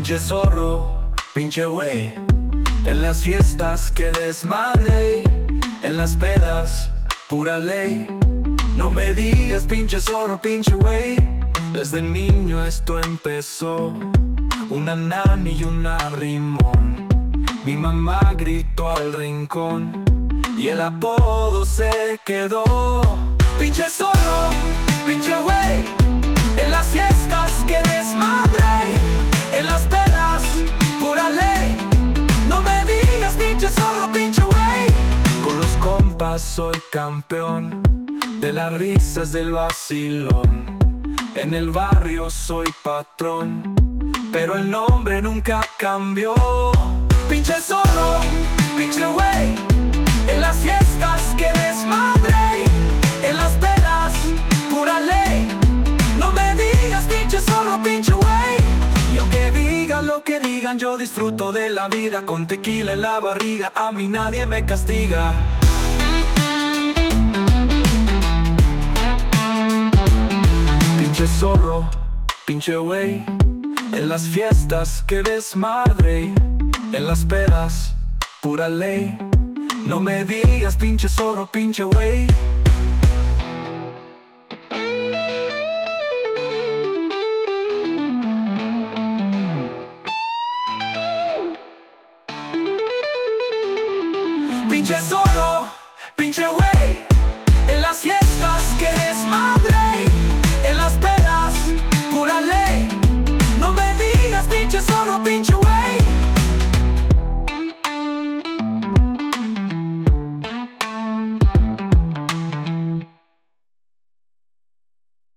Pinche zorro, pinche güey. En las fiestas que desmadre, en las pedas, pura ley. No me digas pinche zorro, pinche güey. Desde niño esto empezó. Una nani y una rimón. Mi mamá gritó al rincón y el apodo se quedó. Pinche zorro, pinche güey. En las fiestas que desmadre, en las pedas, pura ley. No me digas pinche zorro, pinche güey. Con los compas soy campeón de las risas del vacilón. En el barrio soy patrón, pero el nombre nunca cambió. Pinche zorro, pinche güey. En las fiestas que desmadre, en las pedas, pura ley. No me digas pinche zorro, pinche güey. Y aunque digan lo que digan, yo disfruto de la vida. Con tequila en la barriga, a mí nadie me castiga. Pinche zorro, pinche güey. En las fiestas que desmadre, en las pedas, pura ley. No me digas pinche zorro, pinche güey. Pinche zorro, pinche güey.